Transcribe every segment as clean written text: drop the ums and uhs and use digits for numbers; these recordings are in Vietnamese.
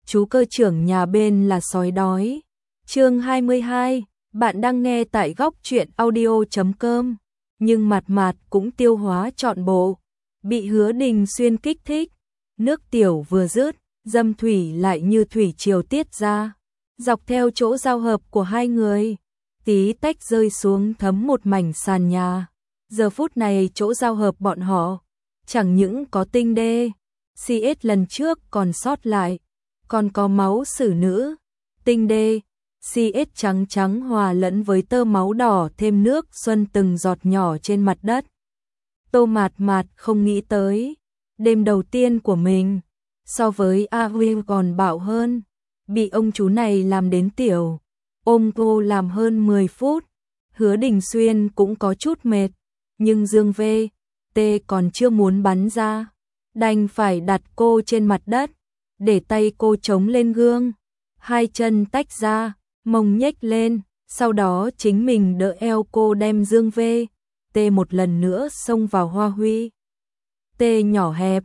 chú cơ trưởng nhà bên là sói đói. Chương 22, bạn đang nghe tại góc truyện audio.com. Nhưng Mạt Mạt cũng tiêu hóa trọn bộ, bị Hứa Đình Xuyên kích thích, nước tiểu vừa dứt, dâm thủy lại như thủy triều tiết ra, dọc theo chỗ giao hợp của hai người, tí tách rơi xuống thấm một mảnh sàn nhà. Giờ phút này chỗ giao hợp bọn họ, chẳng những có tinh đê, CS lần trước còn sót lại, còn có máu xử nữ, tinh đê, CS trắng trắng hòa lẫn với tơ máu đỏ thêm nước xuân từng giọt nhỏ trên mặt đất. Tô Mạt Mạt không nghĩ tới, đêm đầu tiên của mình, so với A Huy còn bạo hơn, bị ông chú này làm đến tiểu, ôm cô làm hơn 10 phút, Hứa Đình Xuyên cũng có chút mệt, nhưng Dương V.T còn chưa muốn bắn ra, đành phải đặt cô trên mặt đất, để tay cô chống lên gương, hai chân tách ra, mông nhếch lên, sau đó chính mình đỡ eo cô đem Dương V.T một lần nữa xông vào hoa huy. T nhỏ hẹp,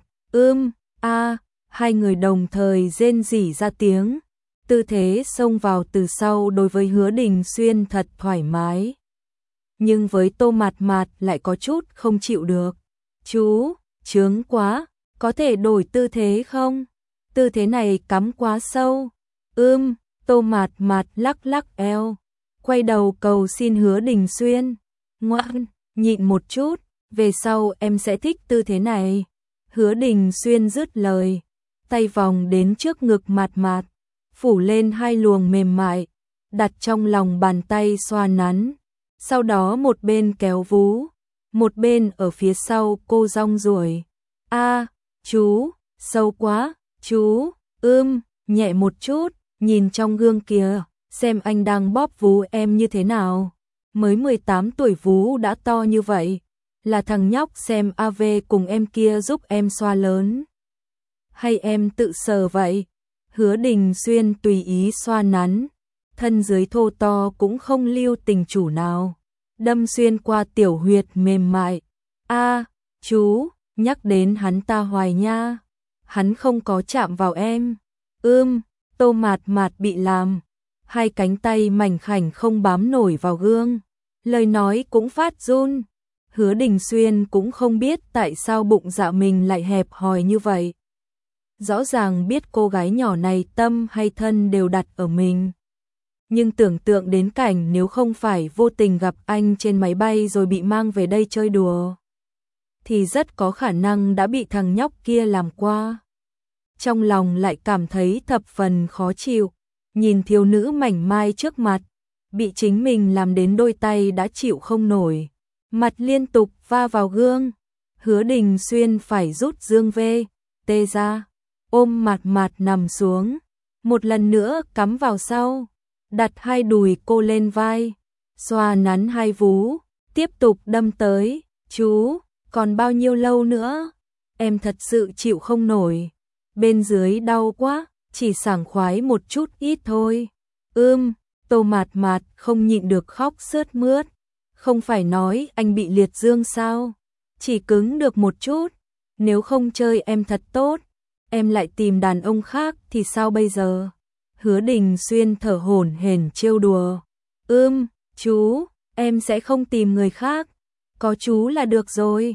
hai người đồng thời rên rỉ ra tiếng, tư thế xông vào từ sau đối với Hứa Đình Xuyên thật thoải mái. Nhưng với Tô Mạt Mạt lại có chút không chịu được. Chú, chướng quá, có thể đổi tư thế không? Tư thế này cắm quá sâu. Tô Mạt Mạt lắc lắc eo, quay đầu cầu xin Hứa Đình Xuyên. Ngoan, nhịn một chút, về sau em sẽ thích tư thế này. Hứa Đình Xuyên dứt lời, tay vòng đến trước ngực Mạt Mạt, phủ lên hai luồng mềm mại, đặt trong lòng bàn tay xoa nắn. Sau đó một bên kéo vú, một bên ở phía sau cô rong ruổi. Chú, sâu quá, chú, nhẹ một chút, nhìn trong gương kìa, xem anh đang bóp vú em như thế nào. Mới 18 tuổi vú đã to như vậy, là thằng nhóc xem AV cùng em kia giúp em xoa lớn. Hay em tự sờ vậy? Hứa Đình Xuyên tùy ý xoa nắn, thân dưới thô to cũng không lưu tình chủ nào, đâm xuyên qua tiểu huyệt mềm mại. Chú, nhắc đến hắn ta hoài nha, hắn không có chạm vào em. Tô Mạt Mạt bị làm, hai cánh tay mảnh khảnh không bám nổi vào gương, lời nói cũng phát run. Hứa Đình Xuyên cũng không biết tại sao bụng dạ mình lại hẹp hòi như vậy. Rõ ràng biết cô gái nhỏ này tâm hay thân đều đặt ở mình. Nhưng tưởng tượng đến cảnh nếu không phải vô tình gặp anh trên máy bay rồi bị mang về đây chơi đùa, thì rất có khả năng đã bị thằng nhóc kia làm qua. Trong lòng lại cảm thấy thập phần khó chịu, nhìn thiếu nữ mảnh mai trước mặt, bị chính mình làm đến đôi tay đã chịu không nổi, mặt liên tục va vào gương. Hứa Đình Xuyên phải rút Dương V.T ra, ôm Mạt Mạt nằm xuống, một lần nữa cắm vào sau, đặt hai đùi cô lên vai, xoa nắn hai vú, tiếp tục đâm tới. Chú, còn bao nhiêu lâu nữa? Em thật sự chịu không nổi, bên dưới đau quá, chỉ sảng khoái một chút ít thôi. Tô Mạt Mạt không nhịn được khóc sướt mướt. Không phải nói anh bị liệt dương sao? Chỉ cứng được một chút, nếu không chơi em thật tốt, em lại tìm đàn ông khác thì sao bây giờ? Hứa Đình Xuyên thở hổn hển trêu đùa. Chú, em sẽ không tìm người khác, có chú là được rồi.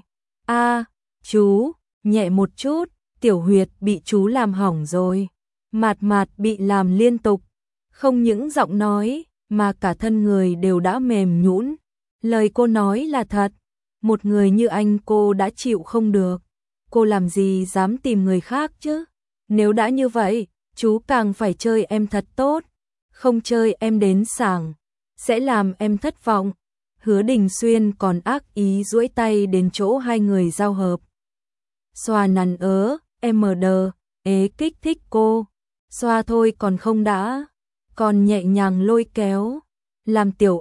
Chú, nhẹ một chút, tiểu huyệt bị chú làm hỏng rồi. Mạt Mạt bị làm liên tục, không những giọng nói mà cả thân người đều đã mềm nhũn. Lời cô nói là thật, một người như anh cô đã chịu không được, cô làm gì dám tìm người khác chứ? Nếu đã như vậy, chú càng phải chơi em thật tốt, không chơi em đến sảng, sẽ làm em thất vọng. Hứa Đình Xuyên còn ác ý duỗi tay đến chỗ hai người giao hợp. Xoa nắn kích thích cô, xoa thôi còn không đã, còn nhẹ nhàng lôi kéo, làm tiểu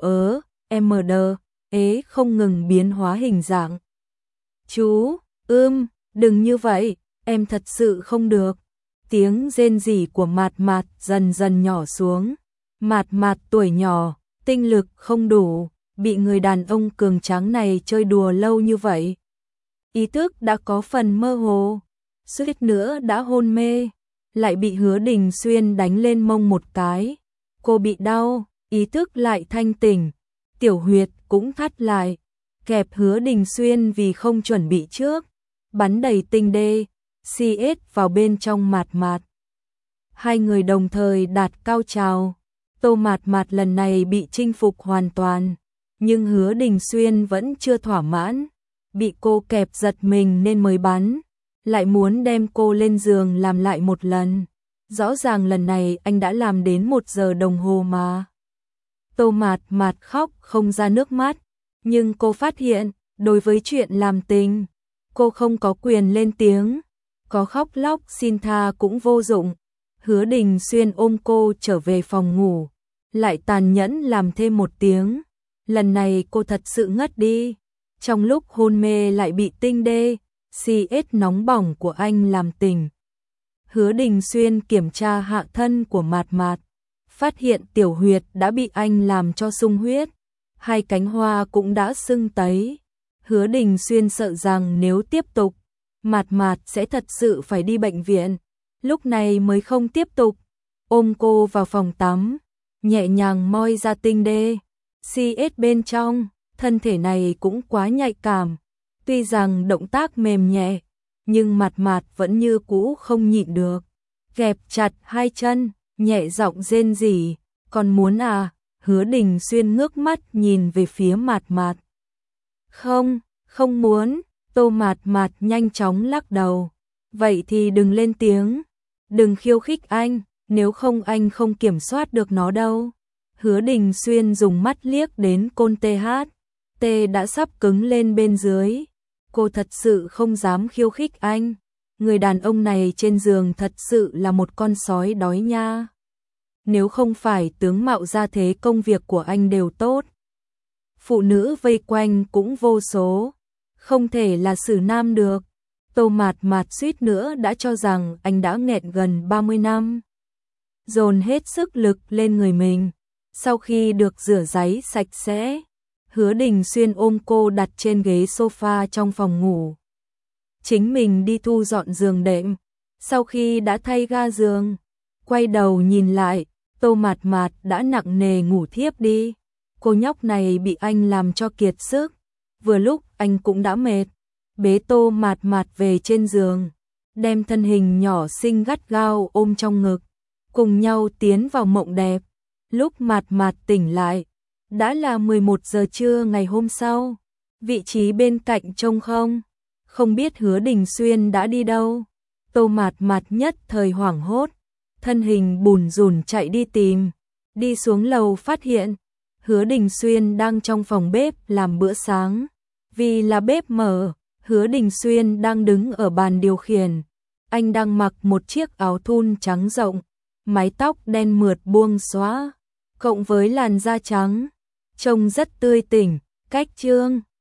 không ngừng biến hóa hình dạng. Chú, đừng như vậy, em thật sự không được. Tiếng rên rỉ của Mạt Mạt dần dần nhỏ xuống. Mạt Mạt tuổi nhỏ, tinh lực không đủ, bị người đàn ông cường tráng này chơi đùa lâu như vậy, ý thức đã có phần mơ hồ, suýt nữa đã hôn mê. lại bị Hứa Đình Xuyên đánh lên mông một cái. Cô bị đau, ý thức lại thanh tỉnh, tiểu huyệt cũng thắt lại, kẹp Hứa Đình Xuyên vì không chuẩn bị trước, bắn đầy tinh đê, CS vào bên trong Mạt Mạt. Hai người đồng thời đạt cao trào. Tô Mạt Mạt lần này bị chinh phục hoàn toàn, nhưng Hứa Đình Xuyên vẫn chưa thỏa mãn, bị cô kẹp giật mình nên mới bắn, lại muốn đem cô lên giường làm lại một lần. Rõ ràng lần này anh đã làm đến 1 giờ đồng hồ mà. Tô Mạt Mạt khóc không ra nước mắt, nhưng cô phát hiện, đối với chuyện làm tình, cô không có quyền lên tiếng, có khóc lóc xin tha cũng vô dụng. Hứa Đình Xuyên ôm cô trở về phòng ngủ, lại tàn nhẫn làm thêm 1 tiếng. Lần này cô thật sự ngất đi, trong lúc hôn mê lại bị tinh đê, CS nóng bỏng của anh làm tỉnh. Hứa Đình Xuyên kiểm tra hạ thân của Mạt Mạt, phát hiện tiểu huyệt đã bị anh làm cho sung huyết, 2 cánh hoa cũng đã sưng tấy. Hứa Đình Xuyên sợ rằng nếu tiếp tục, Mạt Mạt sẽ thật sự phải đi bệnh viện, lúc này mới không tiếp tục, ôm cô vào phòng tắm, nhẹ nhàng moi ra tinh đê, CS bên trong. Thân thể này cũng quá nhạy cảm, tuy rằng động tác mềm nhẹ, nhưng Mạt Mạt vẫn như cũ không nhịn được, kẹp chặt 2 chân, nhẹ giọng rên rỉ, còn muốn à? Hứa Đình Xuyên ngước mắt nhìn về phía Mạt Mạt. Không, không muốn. Tô Mạt Mạt nhanh chóng lắc đầu. Vậy thì đừng lên tiếng, đừng khiêu khích anh, nếu không anh không kiểm soát được nó đâu. Hứa Đình Xuyên dùng mắt liếc đến côn TH. T đã sắp cứng lên bên dưới. Cô thật sự không dám khiêu khích anh. Người đàn ông này trên giường thật sự là một con sói đói nha. Nếu không phải tướng mạo gia thế công việc của anh đều tốt, phụ nữ vây quanh cũng vô số, không thể là xử nam được. Tô Mạt Mạt suýt nữa đã cho rằng anh đã nghẹn gần 30 năm. Dồn hết sức lực lên người mình. Sau khi được rửa ráy sạch sẽ, Hứa Đình Xuyên ôm cô đặt trên ghế sofa trong phòng ngủ. Chính mình đi thu dọn giường đệm. Sau khi đã thay ga giường, quay đầu nhìn lại, Tô Mạt Mạt đã nặng nề ngủ thiếp đi. Cô nhóc này bị anh làm cho kiệt sức. Vừa lúc anh cũng đã mệt, bế Tô Mạt Mạt về trên giường, đem thân hình nhỏ xinh gắt gao ôm trong ngực, cùng nhau tiến vào mộng đẹp. Lúc Mạt Mạt tỉnh lại, đã là 11 giờ trưa ngày hôm sau. Vị trí bên cạnh trông không biết Hứa Đình Xuyên đã đi đâu. Tô Mạt Mạt nhất thời hoảng hốt, thân hình bùn rùn chạy đi tìm. Đi xuống lầu phát hiện Hứa Đình Xuyên đang trong phòng bếp làm bữa sáng. Vì là bếp mở, Hứa Đình Xuyên đang đứng ở bàn điều khiển. Anh đang mặc một chiếc áo thun trắng rộng, mái tóc đen mượt buông xõa, cộng với làn da trắng, trông rất tươi tỉnh. Cách chương